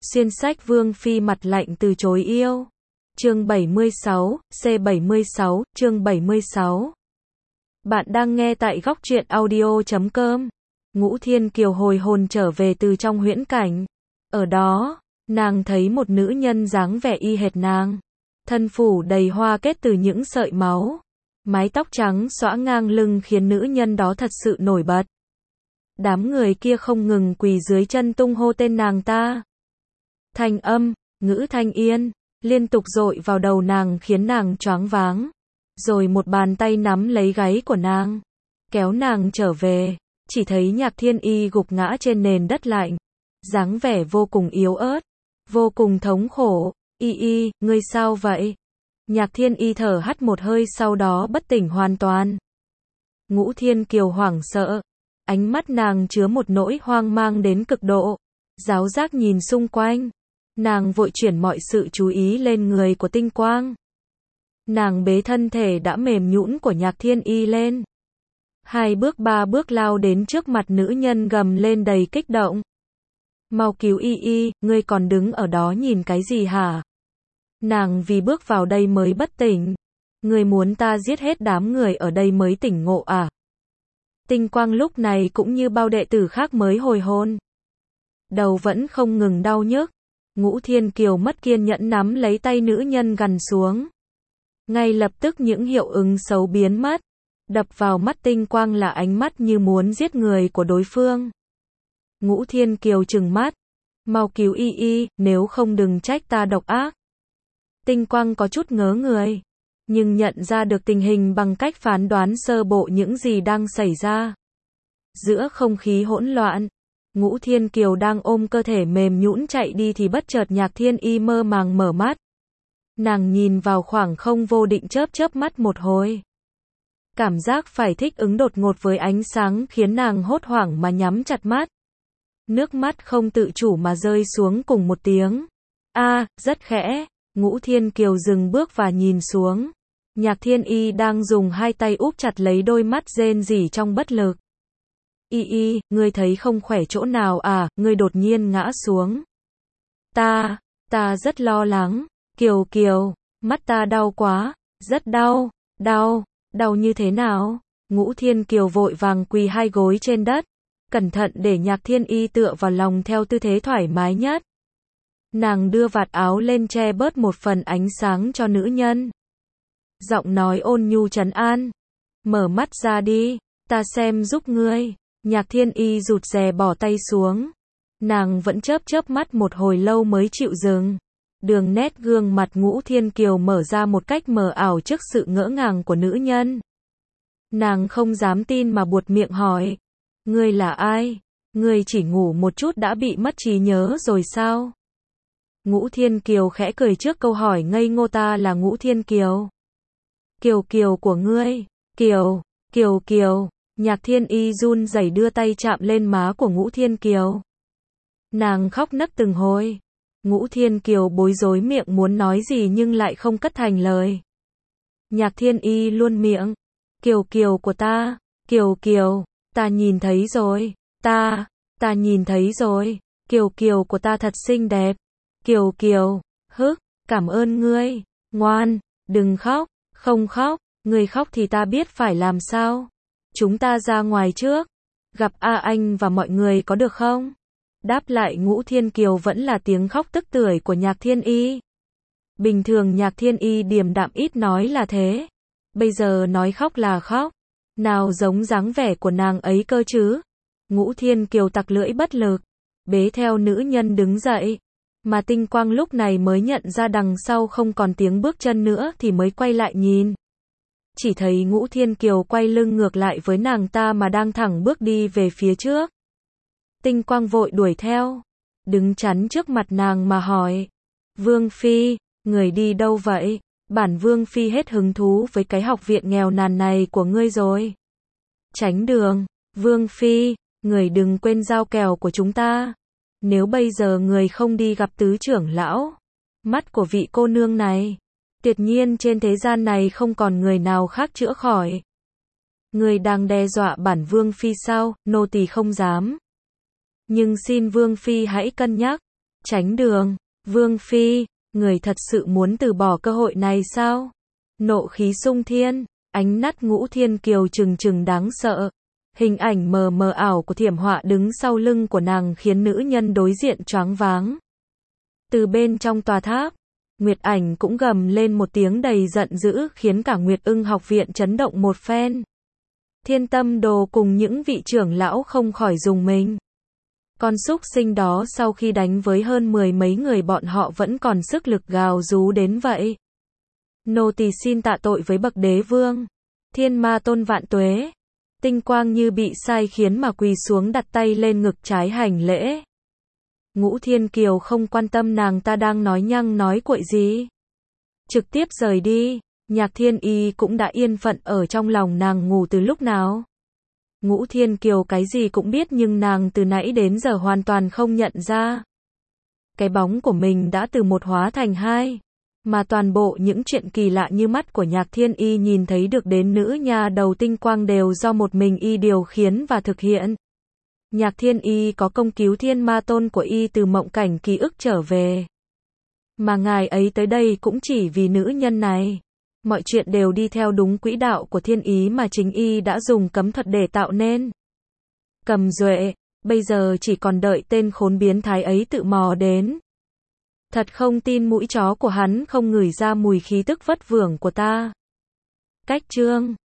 Xuyên sách Vương Phi mặt lạnh từ chối yêu. Chương 76, C76, chương 76. Bạn đang nghe tại góc truyện audio.com. Ngũ Thiên Kiều hồi hồn trở về từ trong huyễn cảnh. Ở đó, nàng thấy một nữ nhân dáng vẻ y hệt nàng. Thân phủ đầy hoa kết từ những sợi máu. Mái tóc trắng xõa ngang lưng khiến nữ nhân đó thật sự nổi bật. Đám người kia không ngừng quỳ dưới chân tung hô tên nàng ta. Thanh âm, ngữ thanh yên, liên tục dội vào đầu nàng khiến nàng choáng váng. Rồi một bàn tay nắm lấy gáy của nàng, kéo nàng trở về, chỉ thấy Nhạc Thiên Y gục ngã trên nền đất lạnh. Dáng vẻ vô cùng yếu ớt, vô cùng thống khổ. Y, ngươi sao vậy? Nhạc Thiên Y thở hắt một hơi sau đó bất tỉnh hoàn toàn. Ngũ Thiên Kiều hoảng sợ, ánh mắt nàng chứa một nỗi hoang mang đến cực độ. Giáo giác nhìn xung quanh, nàng vội chuyển mọi sự chú ý lên người của Tinh Quang. Nàng bế thân thể đã mềm nhũn của Nhạc Thiên Y lên. 2 bước 3 bước lao đến trước mặt nữ nhân gầm lên đầy kích động. Mau cứu Y, ngươi còn đứng ở đó nhìn cái gì hả? Nàng vì bước vào đây mới bất tỉnh. Ngươi muốn ta giết hết đám người ở đây mới tỉnh ngộ à? Tinh Quang lúc này cũng như bao đệ tử khác mới hồi hồn. Đầu vẫn không ngừng đau nhức. Ngũ Thiên Kiều mất kiên nhẫn nắm lấy tay nữ nhân gằn xuống. Ngay lập tức những hiệu ứng xấu biến mất. Đập vào mắt Tinh Quang là ánh mắt như muốn giết người của đối phương. Ngũ Thiên Kiều trừng mắt. Mau cứu Y, nếu không đừng trách ta độc ác. Tinh Quang có chút ngớ người, nhưng nhận ra được tình hình bằng cách phán đoán sơ bộ những gì đang xảy ra. Giữa không khí hỗn loạn, Ngũ Thiên Kiều đang ôm cơ thể mềm nhũn chạy đi thì bất chợt Nhạc Thiên Y mơ màng mở mắt. Nàng nhìn vào khoảng không vô định chớp mắt một hồi. Cảm giác phải thích ứng đột ngột với ánh sáng khiến nàng hốt hoảng mà nhắm chặt mắt. Nước mắt không tự chủ mà rơi xuống cùng một tiếng. Rất khẽ. Ngũ Thiên Kiều dừng bước và nhìn xuống. Nhạc Thiên Y đang dùng 2 tay úp chặt lấy đôi mắt rên rỉ trong bất lực. Y, ngươi thấy không khỏe chỗ nào à? Ngươi đột nhiên ngã xuống. Ta rất lo lắng. Kiều, mắt ta đau quá, rất đau. Đau như thế nào? Ngũ Thiên Kiều vội vàng quỳ 2 gối trên đất, cẩn thận để Nhạc Thiên Y tựa vào lòng theo tư thế thoải mái nhất. Nàng đưa vạt áo lên che bớt một phần ánh sáng cho nữ nhân. Giọng nói ôn nhu trấn an. Mở mắt ra đi, ta xem giúp ngươi. Nhạc Thiên Y rụt rè bỏ tay xuống. Nàng vẫn chớp mắt một hồi lâu mới chịu dừng. Đường nét gương mặt Ngũ Thiên Kiều mở ra một cách mờ ảo trước sự ngỡ ngàng của nữ nhân. Nàng không dám tin mà buột miệng hỏi. Ngươi là ai? Ngươi chỉ ngủ một chút đã bị mất trí nhớ rồi sao? Ngũ Thiên Kiều khẽ cười trước câu hỏi ngây ngô. Ta là Ngũ Thiên Kiều. Kiều của ngươi. Kiều. Nhạc Thiên Y run rẩy đưa tay chạm lên má của Ngũ Thiên Kiều. Nàng khóc nấc từng hồi. Ngũ Thiên Kiều bối rối miệng muốn nói gì nhưng lại không cất thành lời. Nhạc Thiên Y luôn miệng. Kiều của ta. Kiều, ta nhìn thấy rồi. Ta nhìn thấy rồi. Kiều của ta thật xinh đẹp. Kiều, cảm ơn ngươi. Ngoan, đừng khóc. Không khóc, ngươi khóc thì ta biết phải làm sao. Chúng ta ra ngoài trước. Gặp anh và mọi người có được không? Đáp lại Ngũ Thiên Kiều vẫn là tiếng khóc tức tưởi của Nhạc Thiên Y. Bình thường Nhạc Thiên Y điềm đạm ít nói là thế. Bây giờ nói khóc là khóc. Nào giống dáng vẻ của nàng ấy cơ chứ. Ngũ Thiên Kiều tặc lưỡi bất lực, bế theo nữ nhân đứng dậy. Mà Tinh Quang lúc này mới nhận ra đằng sau không còn tiếng bước chân nữa thì mới quay lại nhìn. Chỉ thấy Ngũ Thiên Kiều quay lưng ngược lại với nàng ta mà đang thẳng bước đi về phía trước. Tinh Quang vội đuổi theo, đứng chắn trước mặt nàng mà hỏi. Vương Phi, người đi đâu vậy? Bản Vương Phi hết hứng thú với cái học viện nghèo nàn này của ngươi rồi. Tránh đường, Vương Phi, người đừng quên giao kèo của chúng ta. Nếu bây giờ người không đi gặp tứ trưởng lão, mắt của vị cô nương này, tuyệt nhiên trên thế gian này không còn người nào khác chữa khỏi. Người đang đe dọa bản Vương Phi sao? Nô tỳ không dám. Nhưng xin Vương Phi hãy cân nhắc. Tránh đường, Vương Phi, người thật sự muốn từ bỏ cơ hội này sao? Nộ khí sung thiên, ánh nát Ngũ Thiên Kiều trừng trừng đáng sợ. Hình ảnh mờ mờ ảo của Thiểm Họa đứng sau lưng của nàng khiến nữ nhân đối diện choáng váng. Từ bên trong tòa tháp, Nguyệt Ảnh cũng gầm lên một tiếng đầy giận dữ khiến cả Nguyệt Ưng học viện chấn động một phen. Thiên Tâm Đồ cùng những vị trưởng lão không khỏi rùng mình. Con súc sinh đó sau khi đánh với hơn 10 mấy người bọn họ vẫn còn sức lực gào rú đến vậy. Nô tỳ xin tạ tội với bậc đế vương. Thiên Ma Tôn vạn tuế. Tinh Quang như bị sai khiến mà quỳ xuống đặt tay lên ngực trái hành lễ. Ngũ Thiên Kiều không quan tâm nàng ta đang nói nhăng nói cuội gì. Trực tiếp rời đi. Nhạc Thiên Y cũng đã yên phận ở trong lòng nàng ngủ từ lúc nào. Ngũ Thiên Kiều cái gì cũng biết nhưng nàng từ nãy đến giờ hoàn toàn không nhận ra. Cái bóng của mình đã từ một hóa thành hai. Mà toàn bộ những chuyện kỳ lạ như mắt của Nhạc Thiên Y nhìn thấy được đến nữ nhà đầu Tinh Quang đều do một mình y điều khiển và thực hiện. Nhạc Thiên Y có công cứu Thiên Ma Tôn của y từ mộng cảnh ký ức trở về. Mà ngài ấy tới đây cũng chỉ vì nữ nhân này. Mọi chuyện đều đi theo đúng quỹ đạo của thiên ý mà chính y đã dùng cấm thuật để tạo nên. Cầm Duệ, bây giờ chỉ còn đợi tên khốn biến thái ấy tự mò đến. Thật không tin mũi chó của hắn không ngửi ra mùi khí tức vất vưởng của ta. Cách chương